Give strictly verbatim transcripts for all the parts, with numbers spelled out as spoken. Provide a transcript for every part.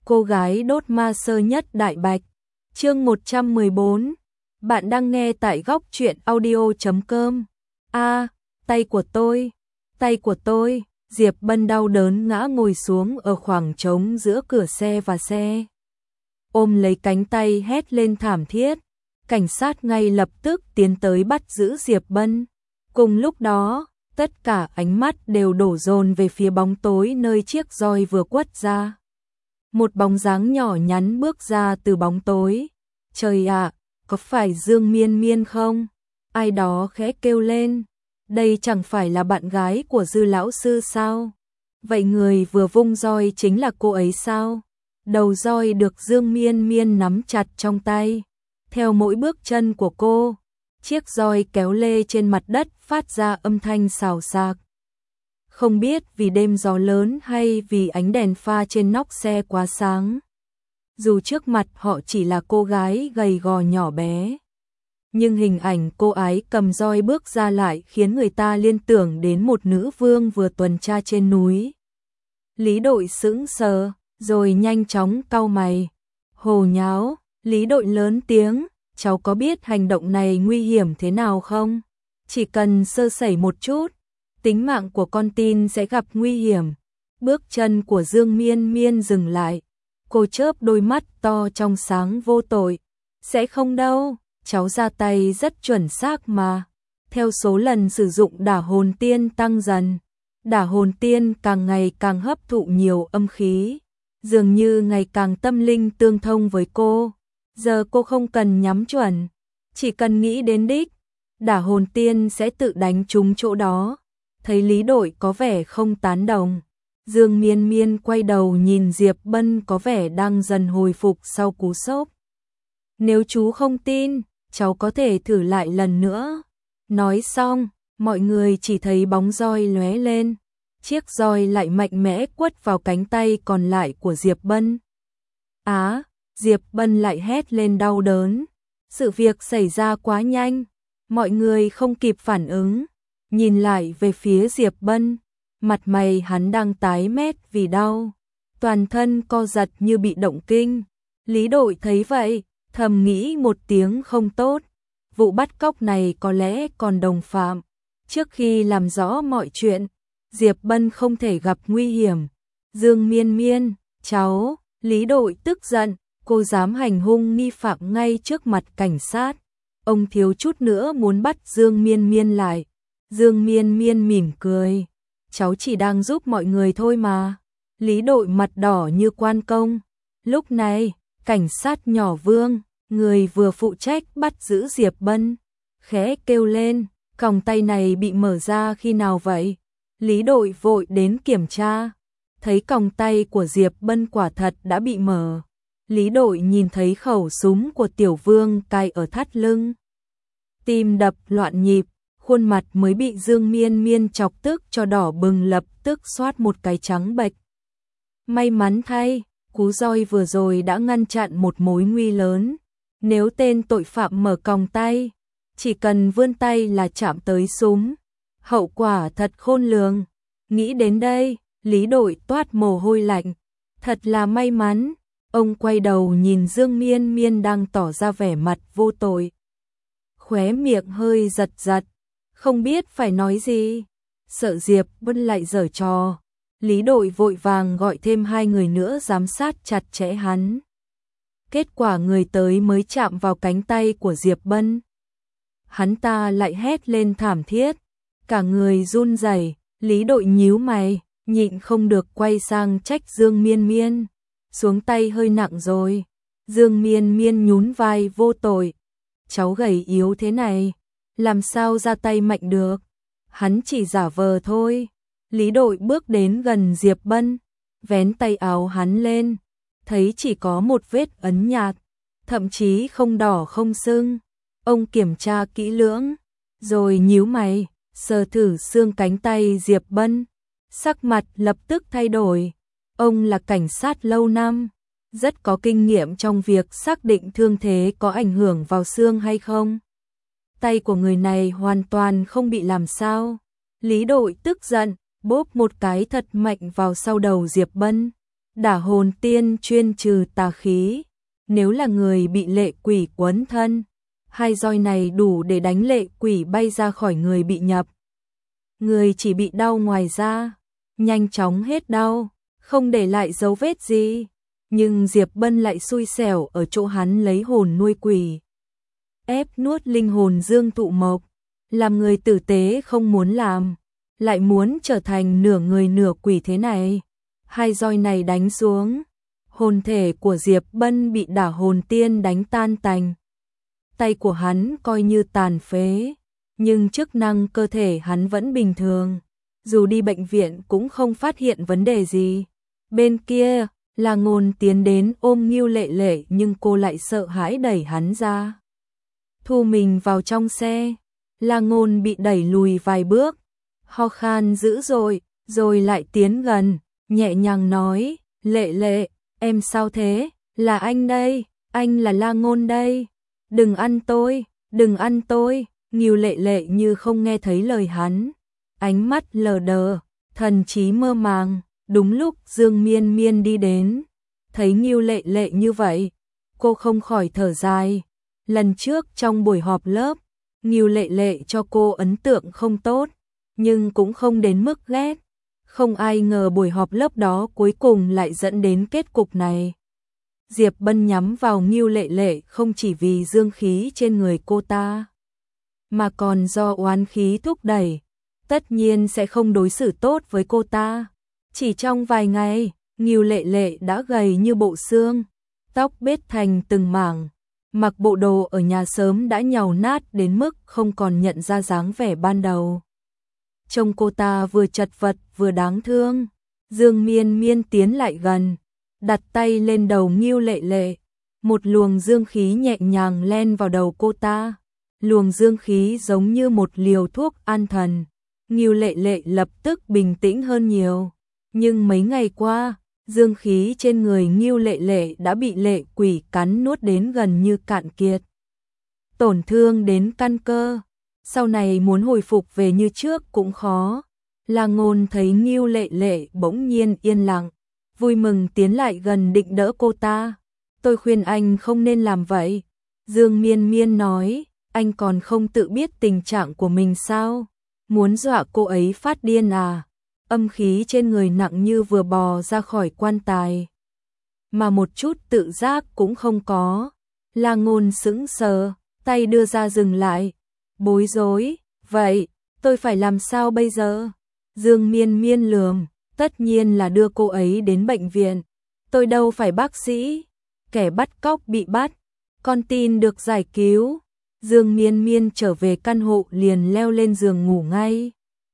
cô gái đốt ma sơ nhất đại bạch. Chương một trăm mười bốn. Bạn đang nghe tại góc truyện audio chấm com. A, tay của tôi, tay của tôi. Diệp Bân đau đớn ngã ngồi xuống ở khoảng trống giữa cửa xe và xe. Ôm lấy cánh tay hét lên thảm thiết. Cảnh sát ngay lập tức tiến tới bắt giữ Diệp Bân. Cùng lúc đó, tất cả ánh mắt đều đổ dồn về phía bóng tối nơi chiếc roi vừa quất ra. Một bóng dáng nhỏ nhắn bước ra từ bóng tối. Trời ạ, có phải Dương Miên Miên không? Ai đó khẽ kêu lên. Đây chẳng phải là bạn gái của Dư lão sư sao? Vậy người vừa vung roi chính là cô ấy sao? Đầu roi được Dương Miên Miên nắm chặt trong tay. Theo mỗi bước chân của cô, chiếc roi kéo lê trên mặt đất phát ra âm thanh xào xạc. Không biết vì đêm gió lớn hay vì ánh đèn pha trên nóc xe quá sáng. Dù trước mặt họ chỉ là cô gái gầy gò nhỏ bé, nhưng hình ảnh cô ấy cầm roi bước ra lại khiến người ta liên tưởng đến một nữ vương vừa tuần tra trên núi. Lý Đội sững sờ, rồi nhanh chóng cau mày. Hồ nháo, Lý Đội lớn tiếng, cháu có biết hành động này nguy hiểm thế nào không? Chỉ cần sơ sẩy một chút, tính mạng của con tin sẽ gặp nguy hiểm. Bước chân của Dương Miên Miên dừng lại. Cô chớp đôi mắt to trong sáng vô tội. Sẽ không đâu, cháu ra tay rất chuẩn xác mà. Theo số lần sử dụng đả hồn tiên tăng dần, đả hồn tiên càng ngày càng hấp thụ nhiều âm khí, dường như ngày càng tâm linh tương thông với cô. Giờ cô không cần nhắm chuẩn, chỉ cần nghĩ đến đích, đả hồn tiên sẽ tự đánh trúng chỗ đó. Thấy Lý Đội có vẻ không tán đồng, Dương Miên Miên quay đầu nhìn Diệp Bân có vẻ đang dần hồi phục sau cú sốc. Nếu chú không tin, cháu có thể thử lại lần nữa. Nói xong, mọi người chỉ thấy bóng roi lóe lên. Chiếc roi lại mạnh mẽ quất vào cánh tay còn lại của Diệp Bân. Á, Diệp Bân lại hét lên đau đớn. Sự việc xảy ra quá nhanh, mọi người không kịp phản ứng. Nhìn lại về phía Diệp Bân, mặt mày hắn đang tái mét vì đau, toàn thân co giật như bị động kinh. Lý Đội thấy vậy, thầm nghĩ một tiếng không tốt. Vụ bắt cóc này có lẽ còn đồng phạm. Trước khi làm rõ mọi chuyện, Diệp Bân không thể gặp nguy hiểm. Dương Miên Miên, cháu, Lý Đội tức giận, cô dám hành hung nghi phạm ngay trước mặt cảnh sát. Ông thiếu chút nữa muốn bắt Dương Miên Miên lại. Dương Miên Miên mỉm cười. Cháu chỉ đang giúp mọi người thôi mà. Lý Đội mặt đỏ như quan công. Lúc này, cảnh sát nhỏ Vương, người vừa phụ trách bắt giữ Diệp Bân, khẽ kêu lên, còng tay này bị mở ra khi nào vậy? Lý Đội vội đến kiểm tra, thấy còng tay của Diệp Bân quả thật đã bị mở. Lý Đội nhìn thấy khẩu súng của Tiểu Vương cài ở thắt lưng. Tim đập loạn nhịp, khuôn mặt mới bị Dương Miên Miên chọc tức cho đỏ bừng lập tức xoát một cái trắng bệch. May mắn thay, cú roi vừa rồi đã ngăn chặn một mối nguy lớn. Nếu tên tội phạm mở còng tay, chỉ cần vươn tay là chạm tới súng. Hậu quả thật khôn lường. Nghĩ đến đây, Lý Đội toát mồ hôi lạnh. Thật là may mắn. Ông quay đầu nhìn Dương Miên Miên đang tỏ ra vẻ mặt vô tội. Khóe miệng hơi giật giật, không biết phải nói gì. Sợ Diệp Bân lại giở trò, Lý Đội vội vàng gọi thêm hai người nữa giám sát chặt chẽ hắn. Kết quả người tới mới chạm vào cánh tay của Diệp Bân. Hắn ta lại hét lên thảm thiết, cả người run rẩy. Lý Đội nhíu mày, nhịn không được quay sang trách Dương Miên Miên. Xuống tay hơi nặng rồi. Dương Miên Miên nhún vai vô tội. Cháu gầy yếu thế này, làm sao ra tay mạnh được? Hắn chỉ giả vờ thôi. Lý Đội bước đến gần Diệp Bân, vén tay áo hắn lên, thấy chỉ có một vết ấn nhạt, thậm chí không đỏ không sưng. Ông kiểm tra kỹ lưỡng, rồi nhíu mày, sờ thử xương cánh tay Diệp Bân. Sắc mặt lập tức thay đổi. Ông là cảnh sát lâu năm, rất có kinh nghiệm trong việc xác định thương thế có ảnh hưởng vào xương hay không. Tay của người này hoàn toàn không bị làm sao. Lý Đội tức giận, bóp một cái thật mạnh vào sau đầu Diệp Bân. Đả hồn tiên chuyên trừ tà khí, nếu là người bị lệ quỷ quấn thân, hai roi này đủ để đánh lệ quỷ bay ra khỏi người bị nhập. Người chỉ bị đau ngoài da, nhanh chóng hết đau, không để lại dấu vết gì. Nhưng Diệp Bân lại xui xẻo ở chỗ hắn lấy hồn nuôi quỷ, ép nuốt linh hồn Dương Tụ Mộc, làm người tử tế không muốn làm, lại muốn trở thành nửa người nửa quỷ thế này. Hai roi này đánh xuống, hồn thể của Diệp Bân bị đả hồn tiên đánh tan tành. Tay của hắn coi như tàn phế, nhưng chức năng cơ thể hắn vẫn bình thường, dù đi bệnh viện cũng không phát hiện vấn đề gì. Bên kia, La Ngôn tiến đến ôm Ngưu Lệ Lệ nhưng cô lại sợ hãi đẩy hắn ra. Thu mình vào trong xe, La Ngôn bị đẩy lùi vài bước, ho khan dữ dội, rồi lại tiến gần, nhẹ nhàng nói, Lệ Lệ, em sao thế, là anh đây, anh là La Ngôn đây, đừng ăn tôi, đừng ăn tôi. Ngưu Lệ Lệ như không nghe thấy lời hắn, ánh mắt lờ đờ, thần trí mơ màng. Đúng lúc Dương Miên Miên đi đến, thấy Ngưu Lệ Lệ như vậy, cô không khỏi thở dài. Lần trước trong buổi họp lớp, Ngưu Lệ Lệ cho cô ấn tượng không tốt, nhưng cũng không đến mức ghét. Không ai ngờ buổi họp lớp đó cuối cùng lại dẫn đến kết cục này. Diệp Bân nhắm vào Ngưu Lệ Lệ không chỉ vì dương khí trên người cô ta, mà còn do oán khí thúc đẩy, tất nhiên sẽ không đối xử tốt với cô ta. Chỉ trong vài ngày, Ngưu Lệ Lệ đã gầy như bộ xương, tóc bết thành từng mảng, mặc bộ đồ ở nhà sớm đã nhàu nát đến mức không còn nhận ra dáng vẻ ban đầu. Trông cô ta vừa chật vật vừa đáng thương. Dương Miên Miên tiến lại gần, đặt tay lên đầu Ngưu Lệ Lệ, một luồng dương khí nhẹ nhàng len vào đầu cô ta. Luồng dương khí giống như một liều thuốc an thần. Ngưu Lệ Lệ lập tức bình tĩnh hơn nhiều. Nhưng mấy ngày qua, dương khí trên người Ngưu Lệ Lệ đã bị lệ quỷ cắn nuốt đến gần như cạn kiệt, tổn thương đến căn cơ, sau này muốn hồi phục về như trước cũng khó. La Ngôn thấy Ngưu Lệ Lệ bỗng nhiên yên lặng, vui mừng tiến lại gần định đỡ cô ta. Tôi khuyên anh không nên làm vậy. Dương Miên Miên nói, anh còn không tự biết tình trạng của mình sao? Muốn dọa cô ấy phát điên à? Âm khí trên người nặng như vừa bò ra khỏi quan tài, mà một chút tự giác cũng không có. La Ngôn sững sờ, tay đưa ra dừng lại, bối rối, vậy, tôi phải làm sao bây giờ? Dương Miên Miên lườm, tất nhiên là đưa cô ấy đến bệnh viện. Tôi đâu phải bác sĩ, kẻ bắt cóc bị bắt, con tin được giải cứu. Dương Miên Miên trở về căn hộ liền leo lên giường ngủ ngay.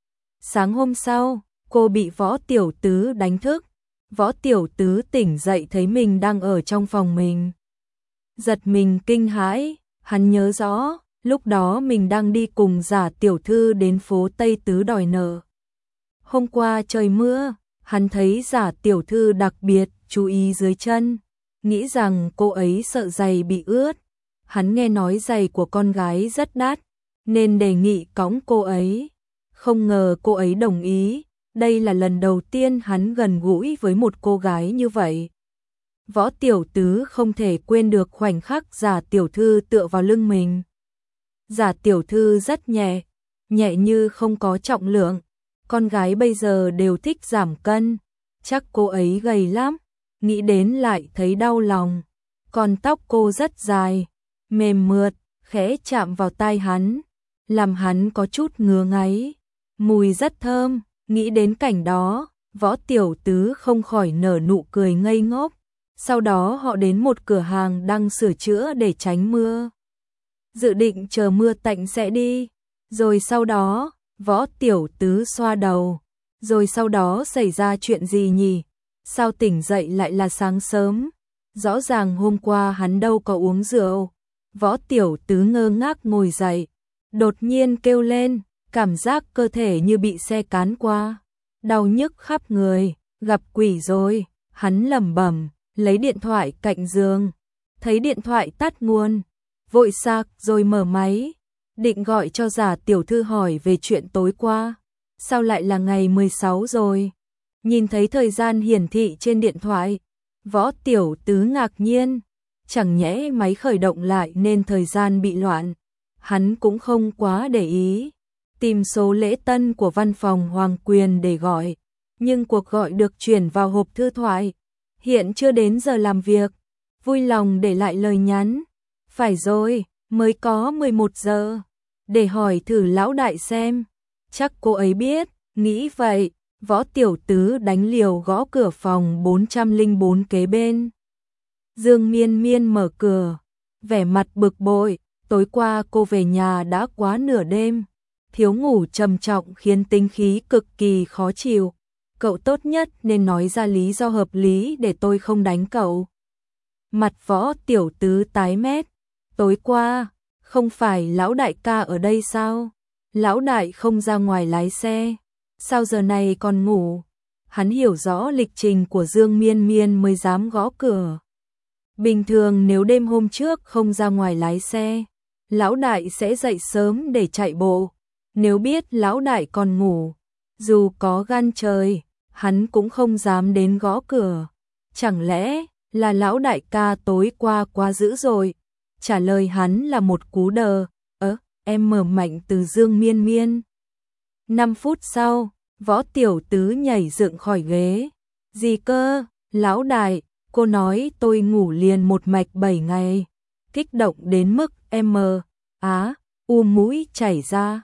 Sáng hôm sau, cô bị Võ Tiểu Tứ đánh thức. Võ Tiểu Tứ tỉnh dậy thấy mình đang ở trong phòng mình, giật mình kinh hãi. Hắn nhớ rõ, lúc đó mình đang đi cùng Giả tiểu thư đến phố Tây Tứ đòi nợ. Hôm qua trời mưa, hắn thấy Giả tiểu thư đặc biệt chú ý dưới chân, nghĩ rằng cô ấy sợ giày bị ướt. Hắn nghe nói giày của con gái rất đắt, nên đề nghị cõng cô ấy. Không ngờ cô ấy đồng ý. Đây là lần đầu tiên hắn gần gũi với một cô gái như vậy. Võ Tiểu Tứ không thể quên được khoảnh khắc Giả tiểu thư tựa vào lưng mình. Giả tiểu thư rất nhẹ, nhẹ như không có trọng lượng. Con gái bây giờ đều thích giảm cân, chắc cô ấy gầy lắm. Nghĩ đến lại thấy đau lòng. Còn tóc cô rất dài, mềm mượt, khẽ chạm vào tai hắn, làm hắn có chút ngứa ngáy. Mùi rất thơm. Nghĩ đến cảnh đó, Võ Tiểu Tứ không khỏi nở nụ cười ngây ngốc. Sau đó họ đến một cửa hàng đang sửa chữa để tránh mưa, dự định chờ mưa tạnh sẽ đi. Rồi sau đó, Võ Tiểu Tứ xoa đầu. Rồi sau đó xảy ra chuyện gì nhỉ? Sao tỉnh dậy lại là sáng sớm? Rõ ràng hôm qua hắn đâu có uống rượu. Võ Tiểu Tứ ngơ ngác ngồi dậy, đột nhiên kêu lên, cảm giác cơ thể như bị xe cán qua, đau nhức khắp người, gặp quỷ rồi. Hắn lẩm bẩm, lấy điện thoại cạnh giường, thấy điện thoại tắt nguồn, vội sạc rồi mở máy, định gọi cho Giả tiểu thư hỏi về chuyện tối qua. Sao lại là ngày mười sáu rồi? Nhìn thấy thời gian hiển thị trên điện thoại, Võ Tiểu Tứ ngạc nhiên, chẳng nhẽ máy khởi động lại nên thời gian bị loạn. Hắn cũng không quá để ý, tìm số lễ tân của văn phòng Hoàng Quyền để gọi, nhưng cuộc gọi được chuyển vào hộp thư thoại. Hiện chưa đến giờ làm việc, vui lòng để lại lời nhắn. Phải rồi, mới có mười một giờ, để hỏi thử lão đại xem. Chắc cô ấy biết, nghĩ vậy, Võ Tiểu Tứ đánh liều gõ cửa phòng bốn trăm lẻ bốn kế bên. Dương Miên Miên mở cửa, vẻ mặt bực bội, tối qua cô về nhà đã quá nửa đêm, thiếu ngủ trầm trọng khiến tính khí cực kỳ khó chịu. Cậu tốt nhất nên nói ra lý do hợp lý để tôi không đánh cậu. Mặt Võ Tiểu Tứ tái mét, tối qua, không phải lão đại ca ở đây sao? Lão đại không ra ngoài lái xe, sao giờ này còn ngủ? Hắn hiểu rõ lịch trình của Dương Miên Miên mới dám gõ cửa. Bình thường nếu đêm hôm trước không ra ngoài lái xe, lão đại sẽ dậy sớm để chạy bộ. Nếu biết lão đại còn ngủ, dù có gan trời, hắn cũng không dám đến gõ cửa. Chẳng lẽ là lão đại ca tối qua quá dữ rồi? Trả lời hắn là một cú đờ, ớ, em mở mạnh từ Dương Miên Miên. Năm phút sau, Võ Tiểu Tứ nhảy dựng khỏi ghế. Gì cơ, lão đại, cô nói tôi ngủ liền một mạch bảy ngày. Kích động đến mức em mờ, á, u mũi chảy ra.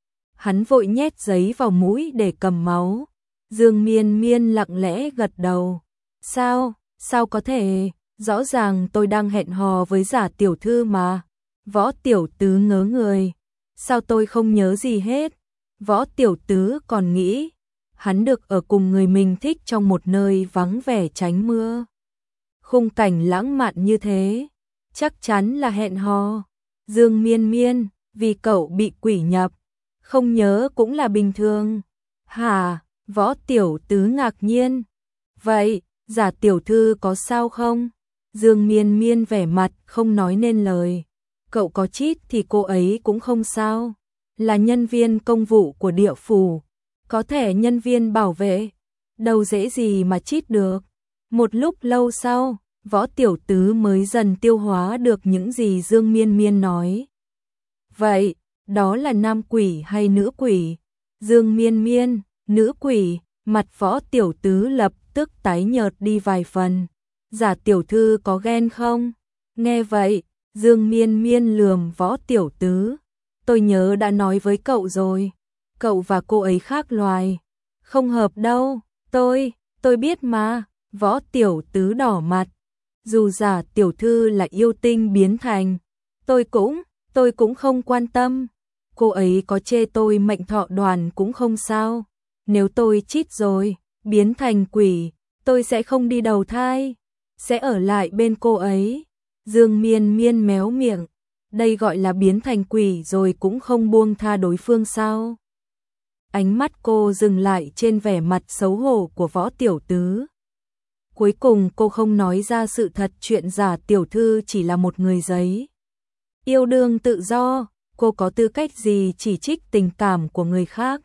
Hắn vội nhét giấy vào mũi để cầm máu. Dương Miên Miên lặng lẽ gật đầu. Sao, sao có thể, rõ ràng tôi đang hẹn hò với Giả tiểu thư mà. Võ Tiểu Tứ ngớ người. Sao tôi không nhớ gì hết? Võ Tiểu Tứ còn nghĩ, hắn được ở cùng người mình thích trong một nơi vắng vẻ tránh mưa. Khung cảnh lãng mạn như thế, chắc chắn là hẹn hò. Dương Miên Miên, vì cậu bị quỷ nhập, không nhớ cũng là bình thường. Hả? Võ Tiểu Tứ ngạc nhiên. Vậy, Giả tiểu thư có sao không? Dương Miên Miên vẻ mặt không nói nên lời. Cậu có chít thì cô ấy cũng không sao. Là nhân viên công vụ của địa phủ, có thẻ nhân viên bảo vệ, đâu dễ gì mà chít được. Một lúc lâu sau, Võ Tiểu Tứ mới dần tiêu hóa được những gì Dương Miên Miên nói. Vậy, đó là nam quỷ hay nữ quỷ? Dương Miên Miên, nữ quỷ. Mặt Võ Tiểu Tứ lập tức tái nhợt đi vài phần. Giả tiểu thư có ghen không? Nghe vậy, Dương Miên Miên lườm Võ Tiểu Tứ. Tôi nhớ đã nói với cậu rồi, cậu và cô ấy khác loài, không hợp đâu. Tôi, tôi biết mà. Võ Tiểu Tứ đỏ mặt. Dù Giả tiểu thư là yêu tinh biến thành, tôi cũng, tôi cũng không quan tâm. Cô ấy có chê tôi mệnh thọ đoàn cũng không sao. Nếu tôi chít rồi, biến thành quỷ, tôi sẽ không đi đầu thai, sẽ ở lại bên cô ấy. Dương Miên Miên méo miệng, đây gọi là biến thành quỷ rồi cũng không buông tha đối phương sao? Ánh mắt cô dừng lại trên vẻ mặt xấu hổ của Võ Tiểu Tứ. Cuối cùng cô không nói ra sự thật chuyện Giả tiểu thư chỉ là một người giấy. Yêu đương tự do, cô có tư cách gì chỉ trích tình cảm của người khác?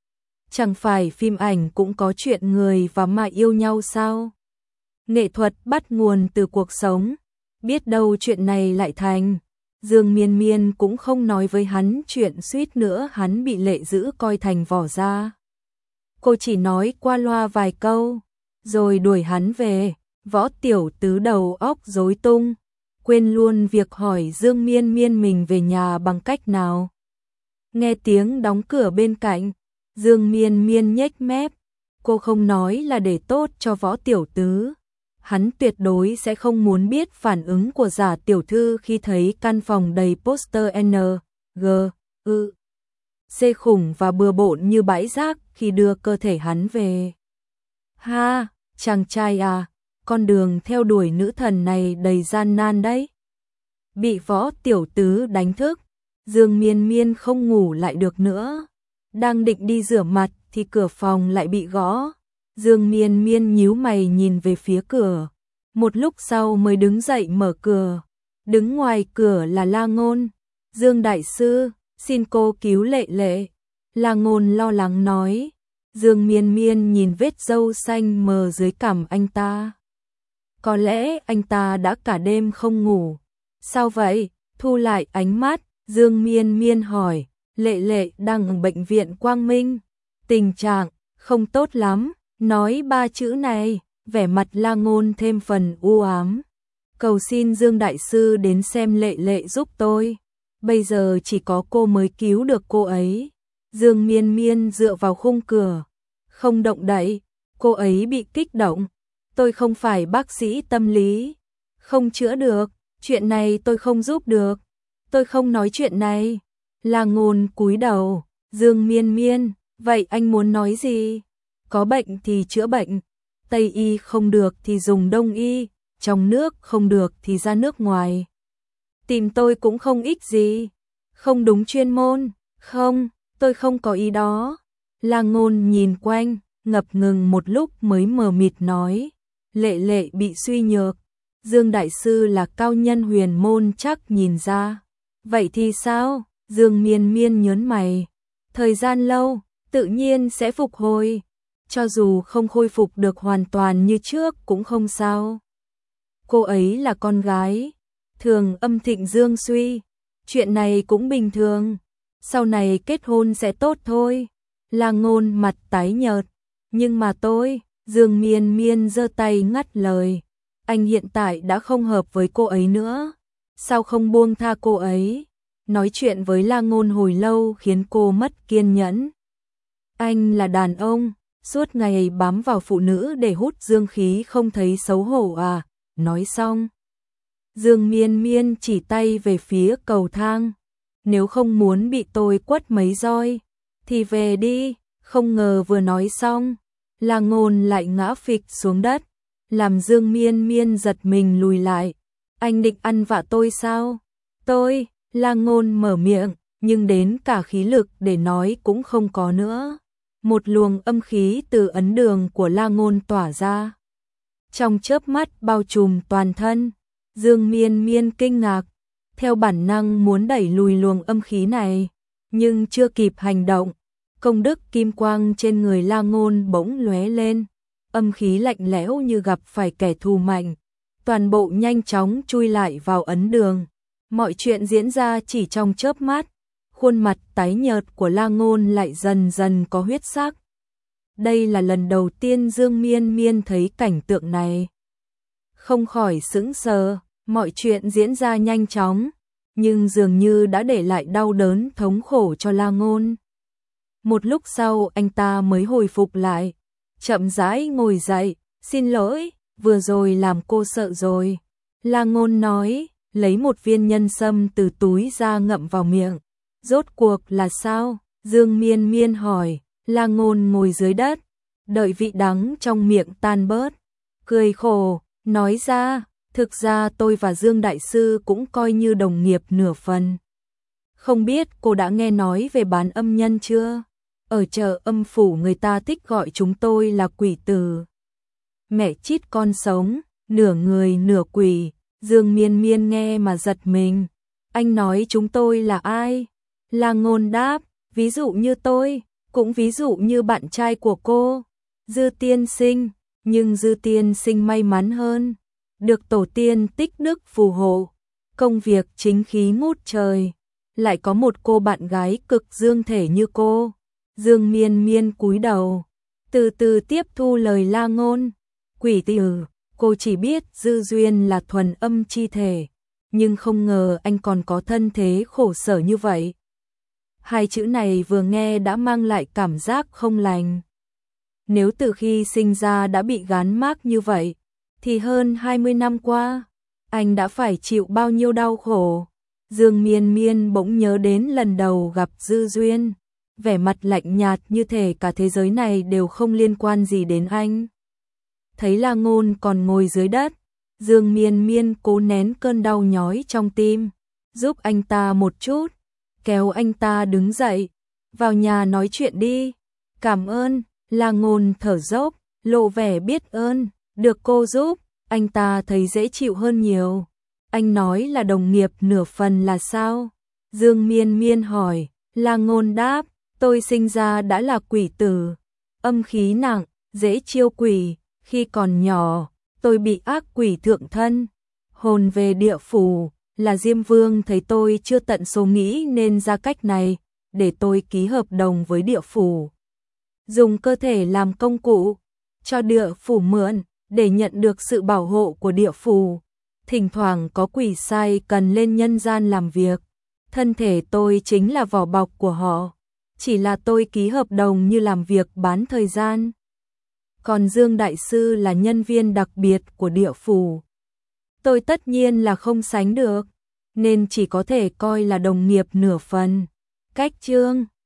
Chẳng phải phim ảnh cũng có chuyện người và ma yêu nhau sao? Nghệ thuật bắt nguồn từ cuộc sống, biết đâu chuyện này lại thành. Dương Miên Miên cũng không nói với hắn chuyện suýt nữa hắn bị Lệ Dữ coi thành vỏ da. Cô chỉ nói qua loa vài câu, rồi đuổi hắn về. Võ Tiểu Tứ đầu óc rối tung, quên luôn việc hỏi Dương Miên Miên mình về nhà bằng cách nào. Nghe tiếng đóng cửa bên cạnh, Dương Miên Miên nhếch mép, cô không nói là để tốt cho Võ Tiểu Tứ. Hắn tuyệt đối sẽ không muốn biết phản ứng của Giả tiểu thư khi thấy căn phòng đầy poster N, G, Ư, C khủng và bừa bộn như bãi rác khi đưa cơ thể hắn về. Ha, chàng trai à, con đường theo đuổi nữ thần này đầy gian nan đấy. Bị Võ Tiểu Tứ đánh thức, Dương Miên Miên không ngủ lại được nữa. Đang định đi rửa mặt thì cửa phòng lại bị gõ. Dương Miên Miên nhíu mày nhìn về phía cửa. Một lúc sau mới đứng dậy mở cửa. Đứng ngoài cửa là La Ngôn. Dương đại sư, xin cô cứu Lệ Lệ. La Ngôn lo lắng nói. Dương Miên Miên nhìn vết râu xanh mờ dưới cằm anh ta. Có lẽ anh ta đã cả đêm không ngủ. Sao vậy? Thu lại ánh mắt, Dương Miên Miên hỏi. Lệ Lệ đang ở bệnh viện Quang Minh. Tình trạng không tốt lắm. Nói ba chữ này, vẻ mặt La Ngôn thêm phần u ám. Cầu xin Dương Đại Sư đến xem Lệ Lệ giúp tôi. Bây giờ chỉ có cô mới cứu được cô ấy. Dương Miên Miên dựa vào khung cửa, không động đậy. Cô ấy bị kích động. Tôi không phải bác sĩ tâm lý, không chữa được. Chuyện này tôi không giúp được. Tôi không nói chuyện này. La Ngôn cúi đầu. Dương Miên Miên, vậy anh muốn nói gì? Có bệnh thì chữa bệnh. Tây y không được thì dùng đông y. Trong nước không được thì ra nước ngoài. Tìm tôi cũng không ích gì. Không đúng chuyên môn. Không, tôi không có ý đó. La Ngôn nhìn quanh, ngập ngừng một lúc mới mờ mịt nói. Lệ Lệ bị suy nhược. Dương Đại Sư là cao nhân huyền môn chắc nhìn ra. Vậy thì sao? Dương Miên Miên nhớn mày. Thời gian lâu, tự nhiên sẽ phục hồi. Cho dù không khôi phục được hoàn toàn như trước cũng không sao. Cô ấy là con gái. Thường âm thịnh dương suy. Chuyện này cũng bình thường. Sau này kết hôn sẽ tốt thôi. La Ngôn mặt tái nhợt. Nhưng mà tôi, Dương Miên Miên giơ tay ngắt lời. Anh hiện tại đã không hợp với cô ấy nữa. Sao không buông tha cô ấy? Nói chuyện với La Ngôn hồi lâu khiến cô mất kiên nhẫn. Anh là đàn ông, suốt ngày bám vào phụ nữ để hút dương khí không thấy xấu hổ à? Nói xong, Dương Miên Miên chỉ tay về phía cầu thang. Nếu không muốn bị tôi quất mấy roi, thì về đi. Không ngờ vừa nói xong, La Ngôn lại ngã phịch xuống đất, làm Dương Miên Miên giật mình lùi lại. Anh định ăn vạ tôi sao? Tôi, La Ngôn mở miệng, nhưng đến cả khí lực để nói cũng không có nữa. Một luồng âm khí từ ấn đường của La Ngôn tỏa ra. Trong chớp mắt bao trùm toàn thân. Dương Miên Miên kinh ngạc, theo bản năng muốn đẩy lùi luồng âm khí này, nhưng chưa kịp hành động, công đức kim quang trên người La Ngôn bỗng lóe lên, âm khí lạnh lẽo như gặp phải kẻ thù mạnh, toàn bộ nhanh chóng chui lại vào ấn đường. Mọi chuyện diễn ra chỉ trong chớp mắt, khuôn mặt tái nhợt của La Ngôn lại dần dần có huyết sắc. Đây là lần đầu tiên Dương Miên Miên thấy cảnh tượng này. Không khỏi sững sờ, mọi chuyện diễn ra nhanh chóng, nhưng dường như đã để lại đau đớn thống khổ cho La Ngôn. Một lúc sau anh ta mới hồi phục lại, chậm rãi ngồi dậy, xin lỗi, vừa rồi làm cô sợ rồi. La Ngôn nói, lấy một viên nhân sâm từ túi ra ngậm vào miệng. Rốt cuộc là sao? Dương Miên Miên hỏi. La Ngôn ngồi dưới đất, đợi vị đắng trong miệng tan bớt, cười khổ, nói ra, thực ra tôi và Dương Đại Sư cũng coi như đồng nghiệp nửa phần. Không biết cô đã nghe nói về bán âm nhân chưa? Ở chợ âm phủ người ta thích gọi chúng tôi là quỷ tử. Mẹ chít con sống, nửa người nửa quỷ. Dương Miên Miên nghe mà giật mình. Anh nói chúng tôi là ai? La Ngôn đáp, ví dụ như tôi, cũng ví dụ như bạn trai của cô, Dư Tiên Sinh, nhưng Dư Tiên Sinh may mắn hơn, được tổ tiên tích đức phù hộ, công việc chính khí ngút trời, lại có một cô bạn gái cực dương thể như cô. Dương Miên Miên cúi đầu, từ từ tiếp thu lời La Ngôn. Quỷ tử, cô chỉ biết Dư Duyên là thuần âm chi thể, nhưng không ngờ anh còn có thân thế khổ sở như vậy. Hai chữ này vừa nghe đã mang lại cảm giác không lành. Nếu từ khi sinh ra đã bị gán mác như vậy, thì hơn hai mươi năm qua, anh đã phải chịu bao nhiêu đau khổ. Dương Miên Miên bỗng nhớ đến lần đầu gặp Dư Duyên, vẻ mặt lạnh nhạt như thể cả thế giới này đều không liên quan gì đến anh. Thấy La Ngôn còn ngồi dưới đất, Dương Miên Miên cố nén cơn đau nhói trong tim, giúp anh ta một chút, kéo anh ta đứng dậy, vào nhà nói chuyện đi. Cảm ơn. La Ngôn thở dốc, lộ vẻ biết ơn, được cô giúp, anh ta thấy dễ chịu hơn nhiều. Anh nói là đồng nghiệp nửa phần là sao? Dương Miên Miên hỏi. La Ngôn đáp, tôi sinh ra đã là quỷ tử, âm khí nặng, dễ chiêu quỷ, khi còn nhỏ, tôi bị ác quỷ thượng thân, hồn về địa phủ, là Diêm Vương thấy tôi chưa tận số nghĩ nên ra cách này, để tôi ký hợp đồng với địa phủ. Dùng cơ thể làm công cụ, cho địa phủ mượn, để nhận được sự bảo hộ của địa phủ. Thỉnh thoảng có quỷ sai cần lên nhân gian làm việc, thân thể tôi chính là vỏ bọc của họ, chỉ là tôi ký hợp đồng như làm việc bán thời gian. Còn Dương Đại Sư là nhân viên đặc biệt của địa phủ. Tôi tất nhiên là không sánh được, nên chỉ có thể coi là đồng nghiệp nửa phần. Cách chương